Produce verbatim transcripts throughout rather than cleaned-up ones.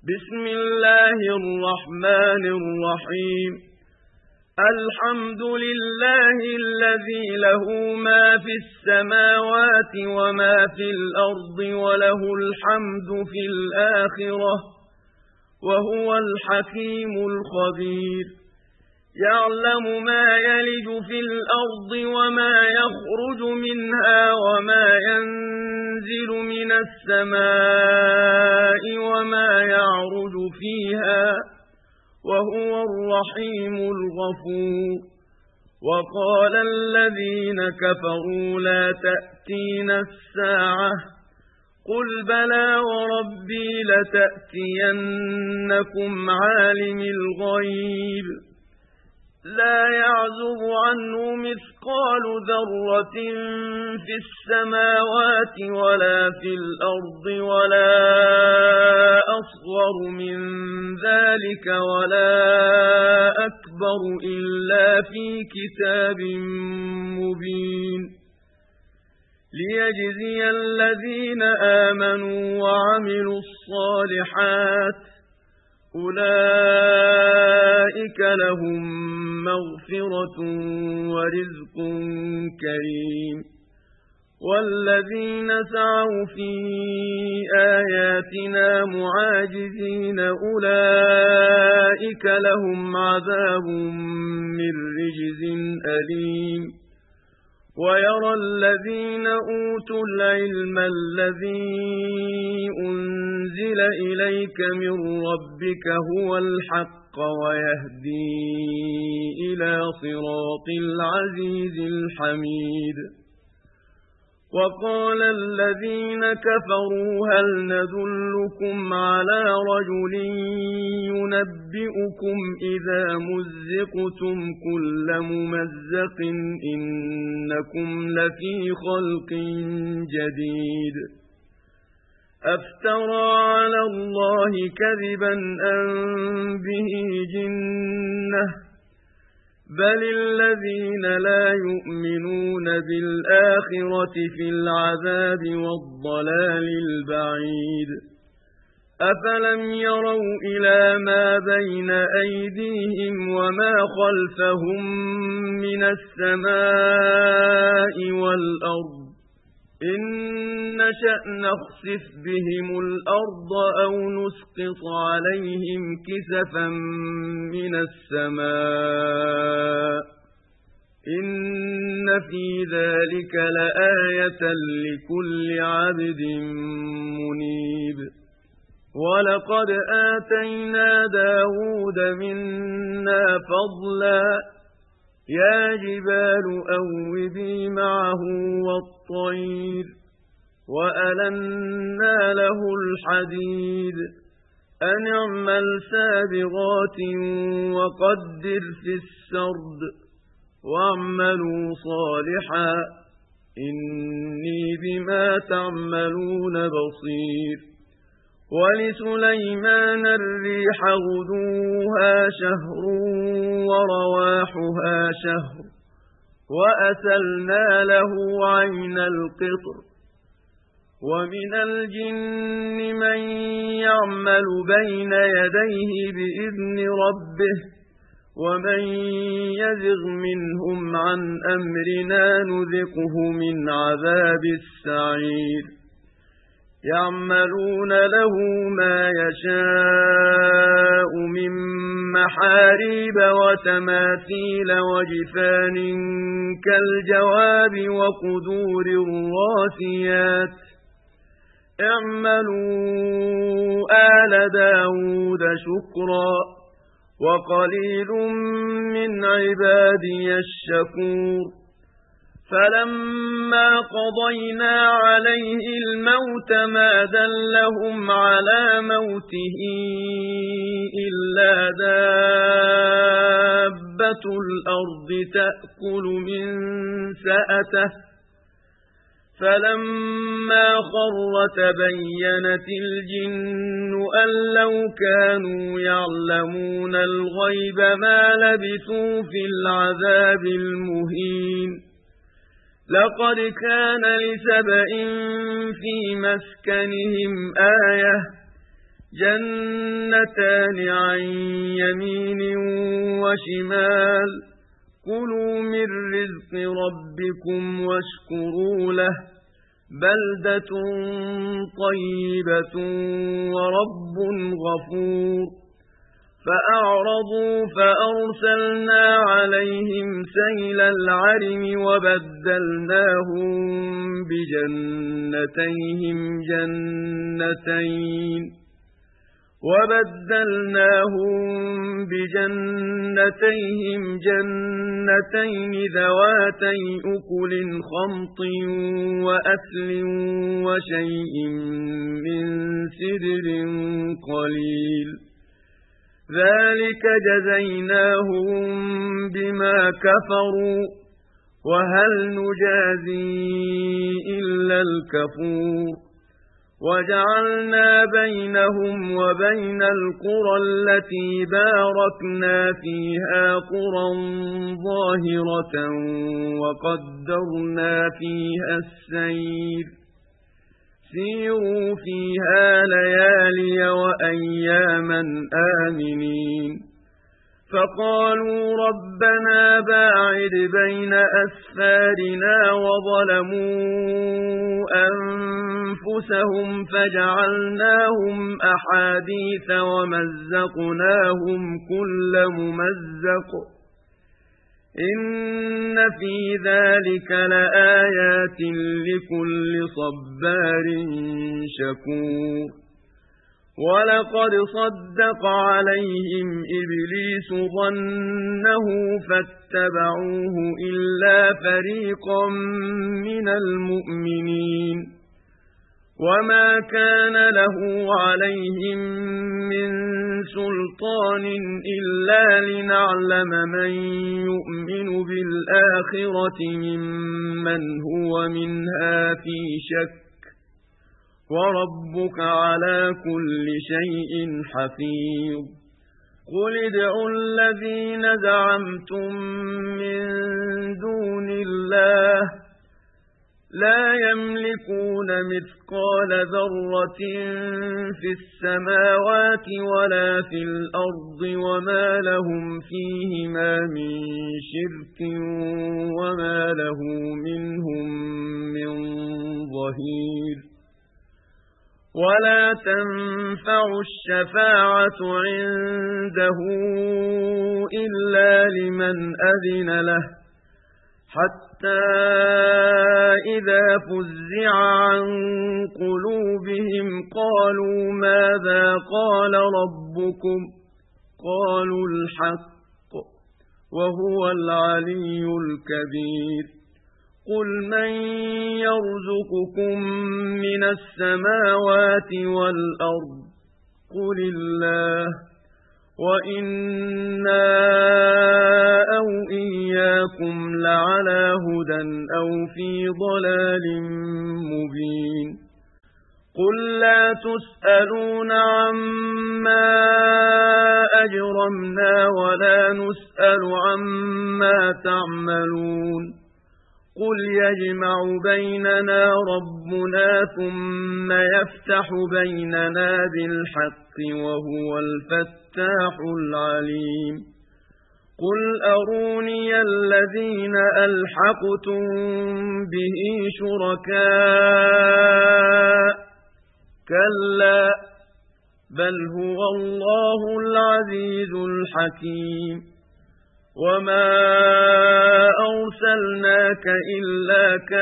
بسم الله الرحمن الرحيم الحمد لله الذي له ما في السماوات وما في الأرض وله الحمد في الآخرة وهو الحكيم الخبير يعلم ما يلج في الأرض وما يخرج منها وما ينزل من السماء وما يعرج فيها وهو الرحيم الغفور وقال الذين كفروا لا تأتينا الساعة قل بلى وربي لتأتينكم عالم الغيب لا يعزب عنه مثقال ذرة في السماوات ولا في الأرض ولا أصغر من ذلك ولا أكبر إلا في كتاب مبين ليجزي الذين آمنوا وعملوا الصالحات أولئك لهم مغفرة ورزق كريم والذين سعوا في آياتنا معاجزين أولئك لهم عذاب من رجز أليم ويرى الذين أوتوا العلم الذي أنزل إليك من ربك هو الحق ويهدي إلى صراط العزيز الحميد وقال الذين كفروا هل ندلكم على رجل ينبئكم إذا مزقتم كل ممزق إنكم لفي خلق جديد أفترى على الله كذبا أم به جنة بل الذين لا يؤمنون بالآخرة في العذاب والضلال البعيد أفلم يروا إلى ما بين أيديهم وما خلفهم من السماء والأرض إن نشأ نخسف بهم الأرض أو نسقط عليهم كسفا من السماء إن في ذلك لآية لكل عبد منيب ولقد آتينا داود منا فضلا يا جبال أوبي معه والطير وألنا له الحديد أن اعمل سابغات وقدر في السرد واعملوا صالحا إني بما تعملون بصير ولسليمان الريح غدوها شهر ورواحها شهر وأسلنا له عين القطر ومن الجن من يعمل بين يديه بإذن ربه ومن يزغ منهم عن أمرنا نذقه من عذاب السعير يعملون له ما يشاء من محاريب وتماثيل وجفان كالجواب وقدور الراسيات اعملوا آل داود شكرا وقليل من عبادي الشكور فلما قضينا عليه الموت ما دلهم على موته إلا دابة الأرض تأكل من سأته فلما خر تبينت الجن أن لو كانوا يعلمون الغيب ما لبثوا في العذاب المهين لقد كان لسبإ في مسكنهم آية جنتان عن يمين وشمال كلوا من رزق ربكم واشكروا له بلدة طيبة ورب غفور فأعرضوا فأرسلنا عليهم سيل العرم وبدلناهم بجنتيهم جنتين وبدلناهم بجنتيهم جنتين ذواتي أكل خمط وأثل وشيء من سدر قليل ذلك جزيناهم بما كفروا وهل نجازي إلا الكفور وجعلنا بينهم وبين القرى التي باركنا فيها قرى ظاهرة وقدرنا فيها السير سيروا فيها ليالي وأياما آمنين فقالوا ربنا باعد بين أسفارنا وظلموا أنفسهم فجعلناهم أحاديث ومزقناهم كل ممزق إن في ذلك لآيات لكل صبار شكور ولقد صدق عليهم إبليس ظنه فاتبعوه إلا فريقا من المؤمنين وما كان له عليهم من سلطان إلا لنعلم من يؤمن بالآخرة ممن هو منها في شك وربك على كل شيء حفيظ قل ادعوا الذين زعمتم من دون الله لا يملكون مثقال ذرة في السماوات ولا في الأرض وما لهم فيهما من شرك وما له منهم من ظهير ولا تنفع الشفاعة عنده إلا لمن أذن له حتى إذا فزع عن قلوبهم قالوا ماذا قال ربكم قالوا الحق وهو العلي الكبير قل من يرزقكم من السماوات والأرض قل الله وإنا أو إياكم لعلى هدى أو في ضلال مبين قل لا تسألون عما أجرمنا ولا نسأل عما تعملون قل يجمع بيننا ربنا ثم يفتح بيننا بالحق وهو الفتاح العليم قل أروني الذين ألحقتم به شركاء كلا بل هو الله العزيز الحكيم وما أرسلناك إلا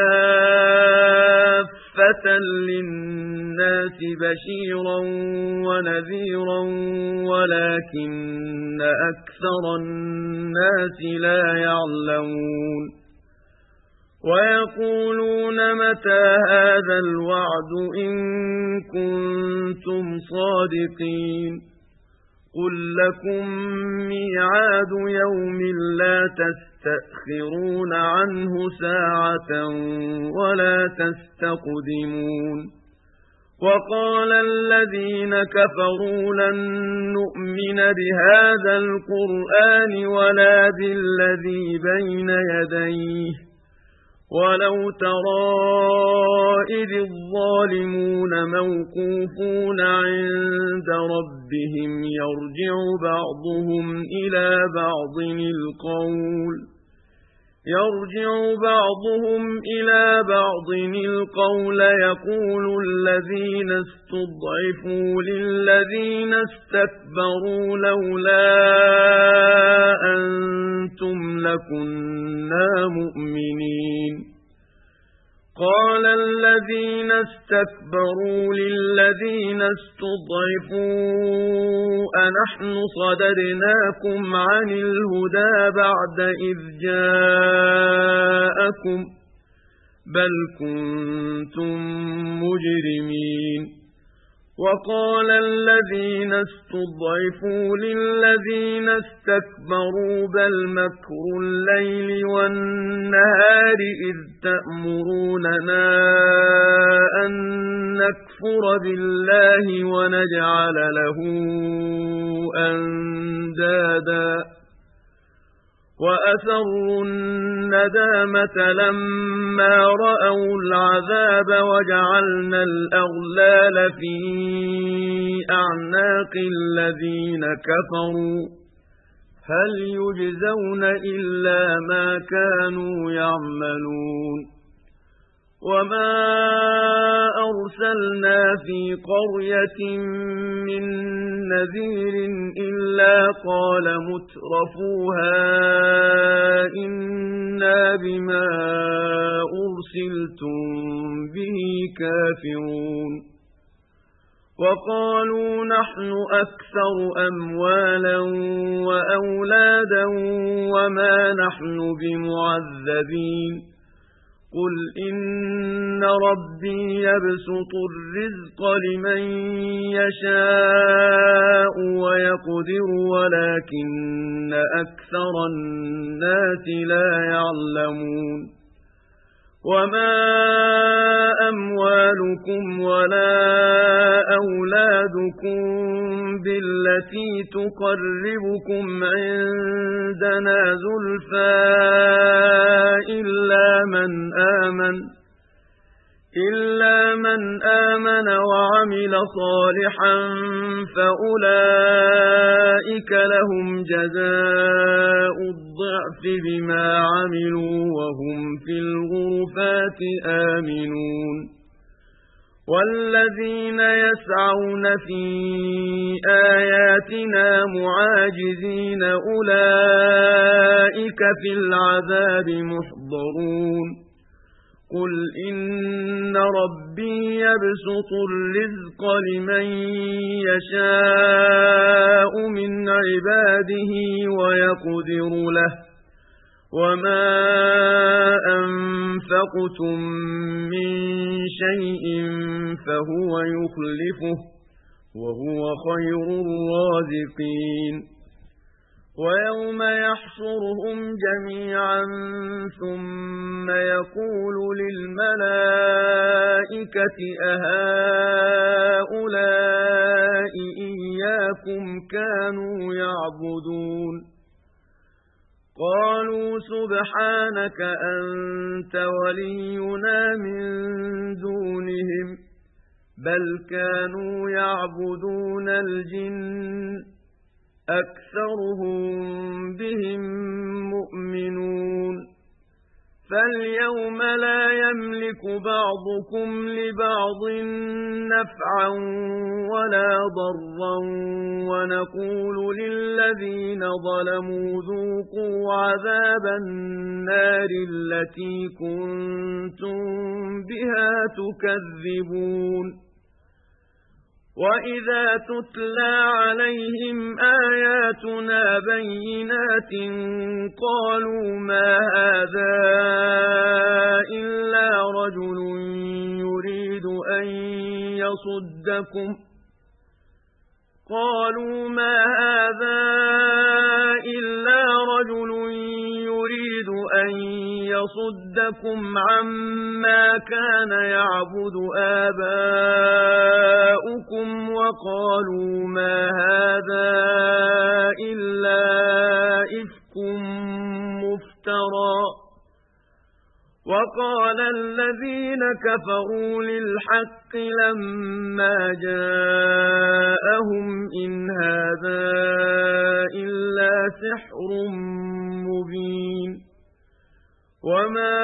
كافة للناس بشيرا ونذيرا ولكن أكثر الناس لا يعلمون ويقولون متى هذا الوعد إن كنتم صادقين قل لكم ميعاد يوم لا تستأخرون عنه ساعة ولا تستقدمون وقال الذين كفروا لن نؤمن بهذا القرآن ولا بالذي بين يديه ولو ترى إذ الظالمون موقوفون عند ربهم يرجع بعضهم إلى بعض القول يرجع بعضهم إلى بعض القول يقول الذين استضعفوا للذين استكبروا لولا أنتم لكنا مؤمنين قال الذين استكبروا للذين استضعفوا أنحن صددناكم عن الهدى بعد إذ جاءكم بل كنتم مجرمين وقال الذين استضعفوا للذين استكبروا بل مكر الليل والنهار إذ تأمروننا أن نكفر بالله ونجعل له أندادا وأسروا الندامة لما رأوا العذاب وجعلنا الأغلال في أعناق الذين كفروا هل يجزون إلا ما كانوا يعملون وما أرسلنا في قرية من نذير إلا قال مترفوها إنا بما أرسلتم به كافرون وقالوا نحن أكثر أموالا وأولادا وما نحن بمعذبين قل إن ربي يبسط الرزق لمن يشاء ويقدر ولكن أكثر الناس لا يعلمون وما أموالكم ولا أولادكم بالتي تقربكم عندنا زلفى إلا من آمن إلا من آمن وعمل صالحا فأولئك لهم جزاء الضعف بما عملوا وهم في الغرفات آمنون والذين يسعون في آياتنا معاجزين أولئك في العذاب محضرون قل إن ربي يبسط الرزق لمن يشاء من عباده ويقدر له وما أنفقتم من شيء فهو يخلفه وهو خير الرازقين ويوم يحشرهم جميعا ثم يقول للملائكة أهؤلاء إياكم كانوا يعبدون قالوا سبحانك أنت ولينا من دونهم بل كانوا يعبدون الجن أكثرهم بهم مؤمنون فاليوم لا يملك بعضكم لبعض نفعا ولا ضرا ونقول للذين ظلموا ذوقوا عذاب النار التي كنتم بها تكذبون وإذا تتلى عليهم آياتنا بينات قالوا ما هذا إلا رجل يريد أن يصدكم قالوا ما هذا إلا رجل يريد أن يصدكم عما كان يعبد آباؤكم وقالوا ما هذا إلا إفك مفترى وقال الذين كفروا للحق لما جاءهم إن هذا إلا سحر مبين وما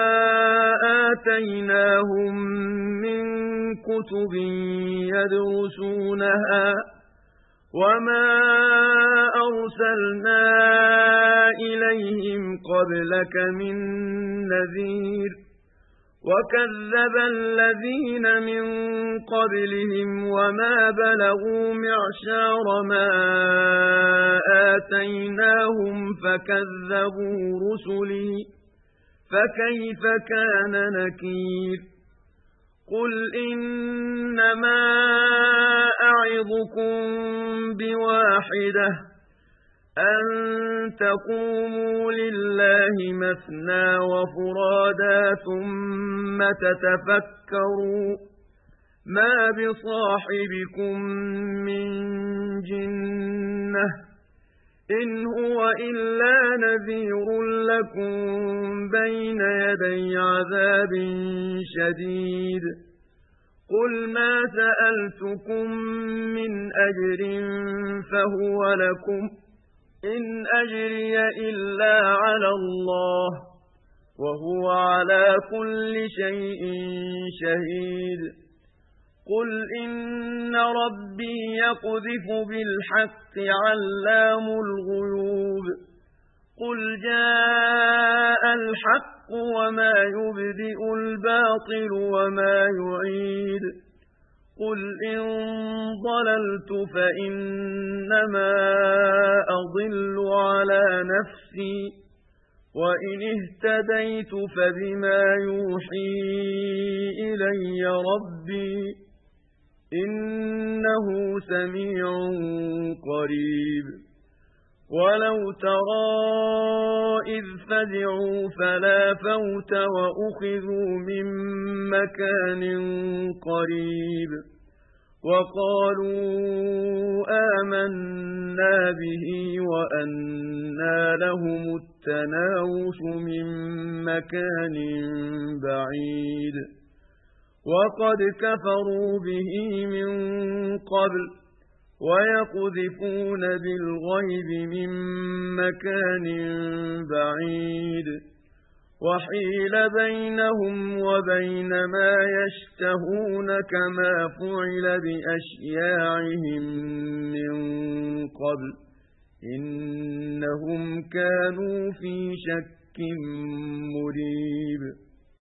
آتيناهم من كتب يدرسونها وما أرسلنا إليهم قبلك من نذير وكذب الذين من قبلهم وما بلغوا معشار ما آتيناهم فكذبوا رسلي فكيف كان نكير قل إنما أعظكم بواحدة أن تقوموا لله مثنى وفرادا ثم تتفكروا ما بصاحبكم من جنة إن هو إلا نذير لكم بين يدي عذاب شديد قل ما سألتكم من أجر فهو لكم إن أجري إلا على الله وهو على كل شيء شهيد قل إن ربي يقذف بالحق علام الغيوب قل جاء الحق وما يبدئ الباطل وما يعيد قل إن ضللت فإنما أضل على نفسي وإن اهتديت فبما يوحي إلي ربي إنه سميع قريب ولو ترى إذ فزعوا فلا فوت وأخذوا من مكان قريب وقالوا آمنا به وأنى لهم التناوش من مكان بعيد وقد كفروا به من قبل ويقذفون بالغيب من مكان بعيد وحيل بينهم وبين ما يشتهون كما فعل بأشياعهم من قبل إنهم كانوا في شك مريب